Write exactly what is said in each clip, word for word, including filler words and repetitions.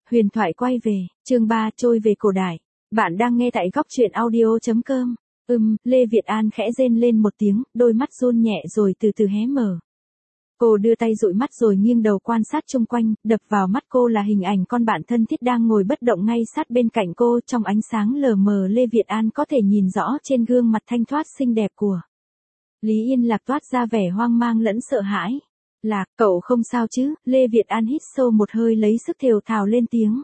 Huyền thoại quay về, chương ba trôi về cổ đại. Bạn đang nghe tại góc truyện audio.com. Ừm, Lê Việt An khẽ rên lên một tiếng, đôi mắt run nhẹ rồi từ từ hé mở. Cô đưa tay dụi mắt rồi nghiêng đầu quan sát xung quanh, đập vào mắt cô là hình ảnh con bạn thân thiết đang ngồi bất động ngay sát bên cạnh cô. Trong ánh sáng lờ mờ Lê Việt An có thể nhìn rõ trên gương mặt thanh thoát xinh đẹp của Lý Yên Lạc toát ra vẻ hoang mang lẫn sợ hãi. Lạc, cậu không sao chứ? Lê Việt An hít sâu một hơi lấy sức thều thào lên tiếng.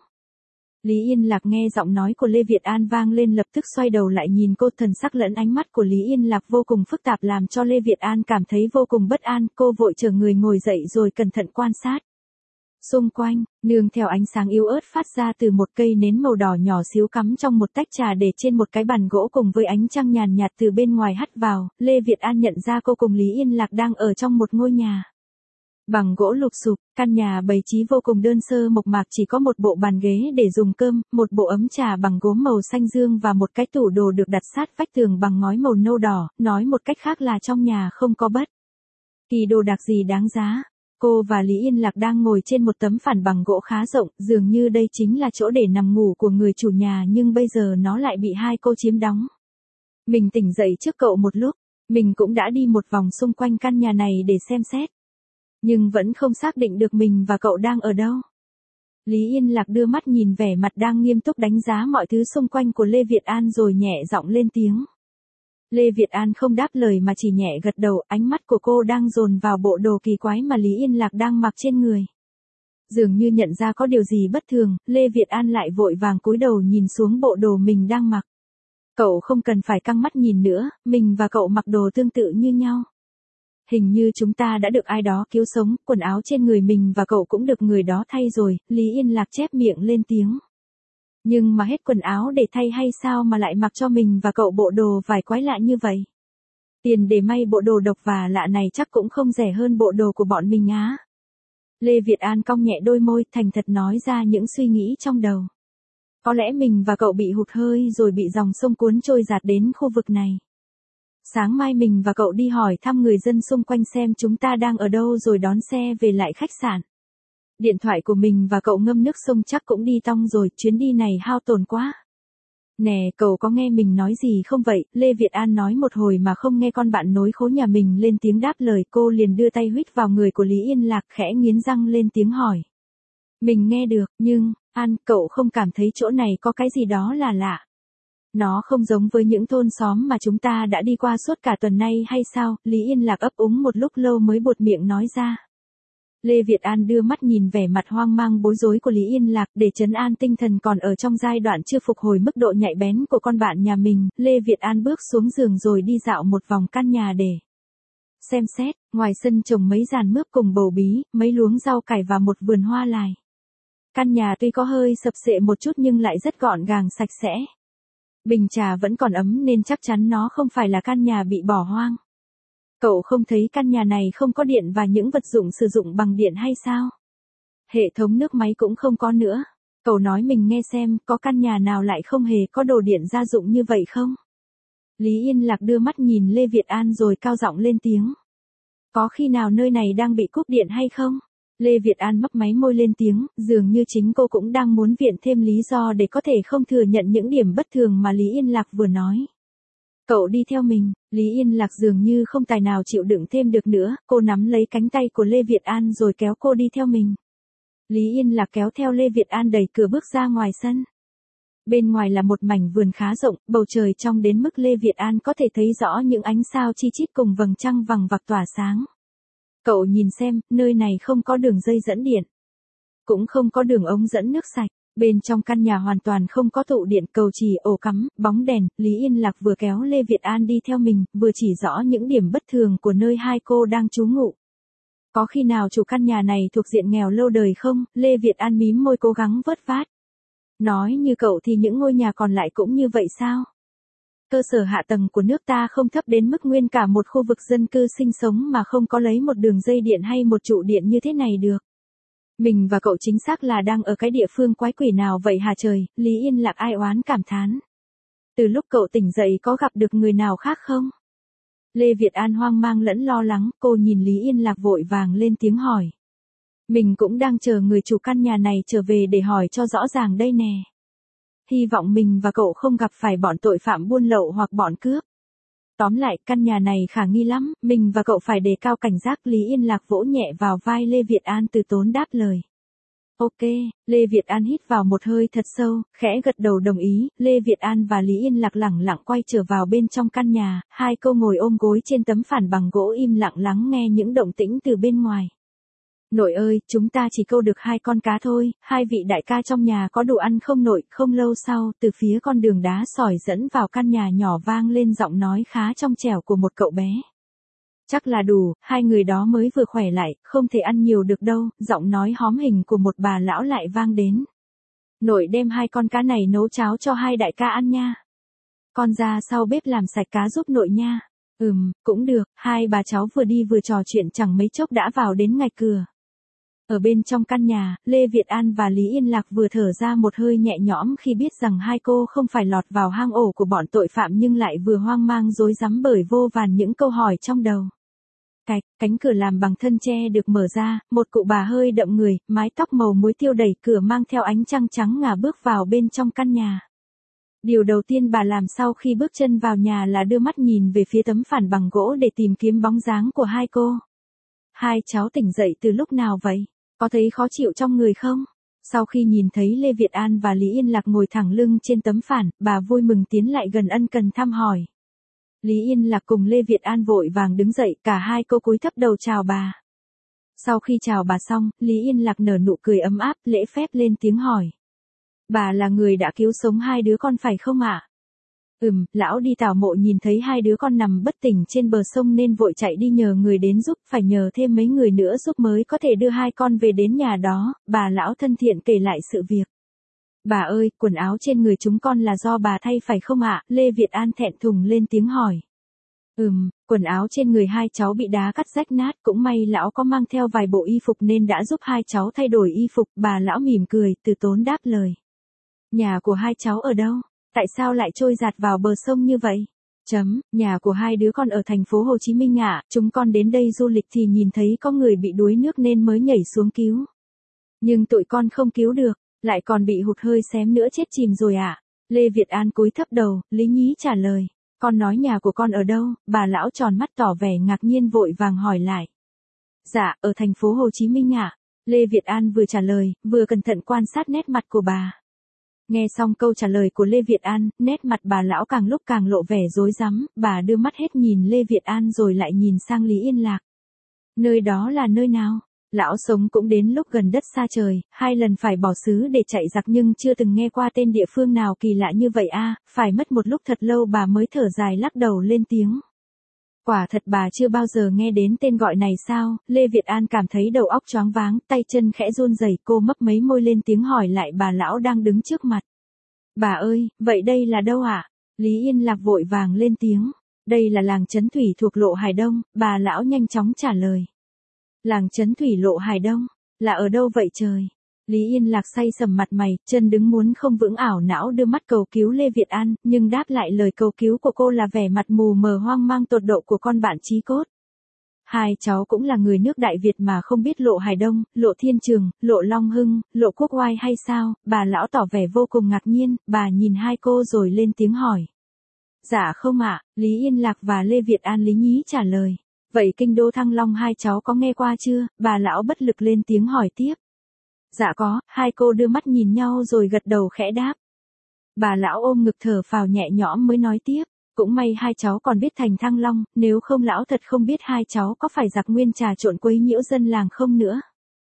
Lý Yên Lạc nghe giọng nói của Lê Việt An vang lên lập tức xoay đầu lại nhìn cô, thần sắc lẫn ánh mắt của Lý Yên Lạc vô cùng phức tạp làm cho Lê Việt An cảm thấy vô cùng bất an. Cô vội trở người ngồi dậy rồi cẩn thận quan sát xung quanh, nương theo ánh sáng yếu ớt phát ra từ một cây nến màu đỏ nhỏ xíu cắm trong một tách trà để trên một cái bàn gỗ cùng với ánh trăng nhàn nhạt từ bên ngoài hắt vào. Lê Việt An nhận ra cô cùng Lý Yên Lạc đang ở trong một ngôi nhà bằng gỗ lục xục. Căn nhà bày trí vô cùng đơn sơ mộc mạc, chỉ có một bộ bàn ghế để dùng cơm, một bộ ấm trà bằng gốm màu xanh dương và một cái tủ đồ được đặt sát vách tường bằng ngói màu nâu đỏ. Nói một cách khác là trong nhà không có bất kỳ đồ đạc gì đáng giá. Cô và Lý Yên Lạc đang ngồi trên một tấm phản bằng gỗ khá rộng, dường như đây chính là chỗ để nằm ngủ của người chủ nhà, nhưng bây giờ nó lại bị hai cô chiếm đóng. Mình tỉnh dậy trước cậu một lúc, mình cũng đã đi một vòng xung quanh căn nhà này để xem xét, nhưng vẫn không xác định được mình và cậu đang ở đâu. Lý Yên Lạc đưa mắt nhìn vẻ mặt đang nghiêm túc đánh giá mọi thứ xung quanh của Lê Việt An rồi nhẹ giọng lên tiếng. Lê Việt An không đáp lời mà chỉ nhẹ gật đầu, ánh mắt của cô đang dồn vào bộ đồ kỳ quái mà Lý Yên Lạc đang mặc trên người. Dường như nhận ra có điều gì bất thường, Lê Việt An lại vội vàng cúi đầu nhìn xuống bộ đồ mình đang mặc. Cậu không cần phải căng mắt nhìn nữa, mình và cậu mặc đồ tương tự như nhau. Hình như chúng ta đã được ai đó cứu sống, quần áo trên người mình và cậu cũng được người đó thay rồi. Lý Yên Lạc chép miệng lên tiếng. Nhưng mà hết quần áo để thay hay sao mà lại mặc cho mình và cậu bộ đồ vải quái lạ như vậy? Tiền để may bộ đồ độc và lạ này chắc cũng không rẻ hơn bộ đồ của bọn mình á. Lê Việt An cong nhẹ đôi môi, thành thật nói ra những suy nghĩ trong đầu. Có lẽ mình và cậu bị hụt hơi rồi bị dòng sông cuốn trôi dạt đến khu vực này. Sáng mai mình và cậu đi hỏi thăm người dân xung quanh xem chúng ta đang ở đâu rồi đón xe về lại khách sạn. Điện thoại của mình và cậu ngâm nước sông chắc cũng đi tong rồi, chuyến đi này hao tổn quá. Nè, cậu có nghe mình nói gì không vậy? Lê Việt An nói một hồi mà không nghe con bạn nối khố nhà mình lên tiếng đáp lời. Cô liền đưa tay huýt vào người của Lý Yên Lạc, khẽ nghiến răng lên tiếng hỏi. Mình nghe được, nhưng, An, cậu không cảm thấy chỗ này có cái gì đó là lạ? Nó không giống với những thôn xóm mà chúng ta đã đi qua suốt cả tuần nay hay sao? Lý Yên Lạc ấp úng một lúc lâu mới buột miệng nói ra. Lê Việt An đưa mắt nhìn vẻ mặt hoang mang bối rối của Lý Yên Lạc để trấn an tinh thần còn ở trong giai đoạn chưa phục hồi mức độ nhạy bén của con bạn nhà mình. Lê Việt An bước xuống giường rồi đi dạo một vòng căn nhà để xem xét. Ngoài sân trồng mấy giàn mướp cùng bầu bí, mấy luống rau cải và một vườn hoa lài. Căn nhà tuy có hơi sập xệ một chút nhưng lại rất gọn gàng sạch sẽ. Bình trà vẫn còn ấm nên chắc chắn nó không phải là căn nhà bị bỏ hoang. Cậu không thấy căn nhà này không có điện và những vật dụng sử dụng bằng điện hay sao? Hệ thống nước máy cũng không có nữa. Cậu nói mình nghe xem, có căn nhà nào lại không hề có đồ điện gia dụng như vậy không? Lý Yên Lạc đưa mắt nhìn Lê Việt An rồi cao giọng lên tiếng. Có khi nào nơi này đang bị cúp điện hay không? Lê Việt An mấp máy môi lên tiếng, dường như chính cô cũng đang muốn viện thêm lý do để có thể không thừa nhận những điểm bất thường mà Lý Yên Lạc vừa nói. Cậu đi theo mình. Lý Yên Lạc dường như không tài nào chịu đựng thêm được nữa, cô nắm lấy cánh tay của Lê Việt An rồi kéo cô đi theo mình. Lý Yên Lạc kéo theo Lê Việt An đẩy cửa bước ra ngoài sân. Bên ngoài là một mảnh vườn khá rộng, bầu trời trong đến mức Lê Việt An có thể thấy rõ những ánh sao chi chít cùng vầng trăng vằng vặc tỏa sáng. Cậu nhìn xem, nơi này không có đường dây dẫn điện, cũng không có đường ống dẫn nước sạch. Bên trong căn nhà hoàn toàn không có tụ điện, cầu chì, ổ cắm, bóng đèn. Lý Yên Lạc vừa kéo Lê Việt An đi theo mình, vừa chỉ rõ những điểm bất thường của nơi hai cô đang trú ngụ. Có khi nào chủ căn nhà này thuộc diện nghèo lâu đời không? Lê Việt An mím môi cố gắng vớt vát. Nói như cậu thì những ngôi nhà còn lại cũng như vậy sao? Cơ sở hạ tầng của nước ta không thấp đến mức nguyên cả một khu vực dân cư sinh sống mà không có lấy một đường dây điện hay một trụ điện như thế này được. Mình và cậu chính xác là đang ở cái địa phương quái quỷ nào vậy hả trời? Lý Yên Lạc ai oán cảm thán. Từ lúc cậu tỉnh dậy có gặp được người nào khác không? Lê Việt An hoang mang lẫn lo lắng, cô nhìn Lý Yên Lạc vội vàng lên tiếng hỏi. Mình cũng đang chờ người chủ căn nhà này trở về để hỏi cho rõ ràng đây nè. Hy vọng mình và cậu không gặp phải bọn tội phạm buôn lậu hoặc bọn cướp. Tóm lại, căn nhà này khả nghi lắm, mình và cậu phải đề cao cảnh giác. Lý Yên Lạc vỗ nhẹ vào vai Lê Việt An từ tốn đáp lời. Ok, Lê Việt An hít vào một hơi thật sâu, khẽ gật đầu đồng ý. Lê Việt An và Lý Yên Lạc lẳng lặng quay trở vào bên trong căn nhà, hai cô ngồi ôm gối trên tấm phản bằng gỗ im lặng lắng nghe những động tĩnh từ bên ngoài. Nội ơi, chúng ta chỉ câu được hai con cá thôi, hai vị đại ca trong nhà có đủ ăn không nội? Không lâu sau, từ phía con đường đá sỏi dẫn vào căn nhà nhỏ vang lên giọng nói khá trong trẻo của một cậu bé. Chắc là đủ, hai người đó mới vừa khỏe lại, không thể ăn nhiều được đâu. Giọng nói hóm hình của một bà lão lại vang đến. Nội đem hai con cá này nấu cháo cho hai đại ca ăn nha. Con ra sau bếp làm sạch cá giúp nội nha. Ừm, cũng được. Hai bà cháu vừa đi vừa trò chuyện chẳng mấy chốc đã vào đến ngay cửa. Ở bên trong căn nhà, Lê Việt An và Lý Yên Lạc vừa thở ra một hơi nhẹ nhõm khi biết rằng hai cô không phải lọt vào hang ổ của bọn tội phạm nhưng lại vừa hoang mang rối rắm bởi vô vàn những câu hỏi trong đầu. Cạch, cánh cửa làm bằng thân tre được mở ra, một cụ bà hơi đậm người, mái tóc màu muối tiêu đẩy cửa mang theo ánh trăng trắng ngà bước vào bên trong căn nhà. Điều đầu tiên bà làm sau khi bước chân vào nhà là đưa mắt nhìn về phía tấm phản bằng gỗ để tìm kiếm bóng dáng của hai cô. Hai cháu tỉnh dậy từ lúc nào vậy? Có thấy khó chịu trong người không? Sau khi nhìn thấy Lê Việt An và Lý Yên Lạc ngồi thẳng lưng trên tấm phản, bà vui mừng tiến lại gần ân cần thăm hỏi. Lý Yên Lạc cùng Lê Việt An vội vàng đứng dậy, cả hai cô cúi thấp đầu chào bà. Sau khi chào bà xong, Lý Yên Lạc nở nụ cười ấm áp, lễ phép lên tiếng hỏi. Bà là người đã cứu sống hai đứa con phải không ạ? Ừm, lão đi tảo mộ nhìn thấy hai đứa con nằm bất tỉnh trên bờ sông nên vội chạy đi nhờ người đến giúp, phải nhờ thêm mấy người nữa giúp mới có thể đưa hai con về đến nhà đó. Bà lão thân thiện kể lại sự việc. Bà ơi, quần áo trên người chúng con là do bà thay phải không ạ? Lê Việt An thẹn thùng lên tiếng hỏi. Ừm, quần áo trên người hai cháu bị đá cắt rách nát, cũng may lão có mang theo vài bộ y phục nên đã giúp hai cháu thay đổi y phục. Bà lão mỉm cười, từ tốn đáp lời. Nhà của hai cháu ở đâu? Tại sao lại trôi dạt vào bờ sông như vậy? Chấm, nhà của hai đứa con ở thành phố Hồ Chí Minh ạ, chúng con đến đây du lịch thì nhìn thấy có người bị đuối nước nên mới nhảy xuống cứu. Nhưng tụi con không cứu được, lại còn bị hụt hơi xém nữa chết chìm rồi ạ. Lê Việt An cúi thấp đầu, lý nhí trả lời. Con nói nhà của con ở đâu? Bà lão tròn mắt tỏ vẻ ngạc nhiên vội vàng hỏi lại. Dạ, ở thành phố Hồ Chí Minh ạ. Lê Việt An vừa trả lời, vừa cẩn thận quan sát nét mặt của bà. Nghe xong câu trả lời của Lê Việt An, nét mặt bà lão càng lúc càng lộ vẻ rối rắm, bà đưa mắt hết nhìn Lê Việt An rồi lại nhìn sang Lý Yên Lạc. Nơi đó là nơi nào? Lão sống cũng đến lúc gần đất xa trời, hai lần phải bỏ xứ để chạy giặc nhưng chưa từng nghe qua tên địa phương nào kỳ lạ như vậy a. Phải mất một lúc thật lâu bà mới thở dài lắc đầu lên tiếng. Quả thật bà chưa bao giờ nghe đến tên gọi này sao? Lê Việt An cảm thấy đầu óc choáng váng, tay chân khẽ run rẩy, cô mấp mấy môi lên tiếng hỏi lại bà lão đang đứng trước mặt. Bà ơi, vậy đây là đâu ạ? À? Lý Yên Lạc vội vàng lên tiếng. Đây là làng Trấn Thủy thuộc Lộ Hải Đông, bà lão nhanh chóng trả lời. Làng Trấn Thủy Lộ Hải Đông, là ở đâu vậy trời? Lý Yên Lạc say sầm mặt mày, chân đứng muốn không vững ảo não đưa mắt cầu cứu Lê Việt An, nhưng đáp lại lời cầu cứu của cô là vẻ mặt mù mờ hoang mang tột độ của con bạn chí cốt. Hai cháu cũng là người nước Đại Việt mà không biết Lộ Hải Đông, Lộ Thiên Trường, Lộ Long Hưng, Lộ Quốc Oai hay sao? Bà lão tỏ vẻ vô cùng ngạc nhiên, bà nhìn hai cô rồi lên tiếng hỏi. Dạ không ạ, Lý Yên Lạc và Lê Việt An lý nhí trả lời. Vậy kinh đô Thăng Long hai cháu có nghe qua chưa? Bà lão bất lực lên tiếng hỏi tiếp. Dạ có, hai cô đưa mắt nhìn nhau rồi gật đầu khẽ đáp. Bà lão ôm ngực thở phào nhẹ nhõm mới nói tiếp. Cũng may hai cháu còn biết thành Thăng Long, nếu không lão thật không biết hai cháu có phải giặc nguyên trà trộn quấy nhiễu dân làng không nữa.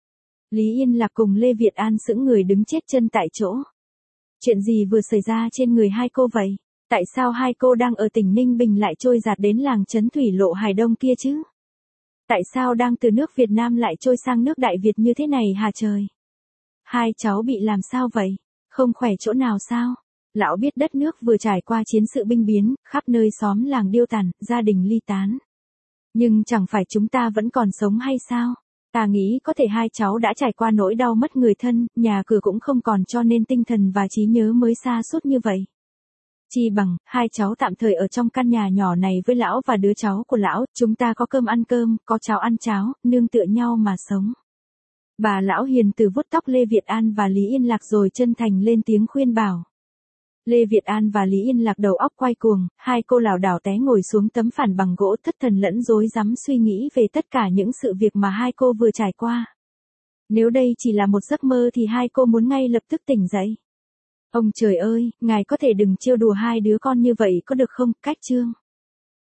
Lý Yên Lạc cùng Lê Việt An sững người đứng chết chân tại chỗ. Chuyện gì vừa xảy ra trên người hai cô vậy? Tại sao hai cô đang ở tỉnh Ninh Bình lại trôi dạt đến làng Trấn Thủy Lộ Hải Đông kia chứ? Tại sao đang từ nước Việt Nam lại trôi sang nước Đại Việt như thế này hả trời? Hai cháu bị làm sao vậy? Không khỏe chỗ nào sao? Lão biết đất nước vừa trải qua chiến sự binh biến, khắp nơi xóm làng điêu tàn, gia đình ly tán. Nhưng chẳng phải chúng ta vẫn còn sống hay sao? Ta nghĩ có thể hai cháu đã trải qua nỗi đau mất người thân, nhà cửa cũng không còn cho nên tinh thần và trí nhớ mới sa sút như vậy. Chi bằng, hai cháu tạm thời ở trong căn nhà nhỏ này với lão và đứa cháu của lão, chúng ta có cơm ăn cơm, có cháo ăn cháo, nương tựa nhau mà sống. Bà lão hiền từ vuốt tóc Lê Việt An và Lý Yên Lạc rồi chân thành lên tiếng khuyên bảo. Lê Việt An và Lý Yên Lạc đầu óc quay cuồng, hai cô lảo đảo té ngồi xuống tấm phản bằng gỗ thất thần lẫn rối rắm suy nghĩ về tất cả những sự việc mà hai cô vừa trải qua. Nếu đây chỉ là một giấc mơ thì hai cô muốn ngay lập tức tỉnh dậy. Ông trời ơi, ngài có thể đừng trêu đùa hai đứa con như vậy có được không, Cách Trương?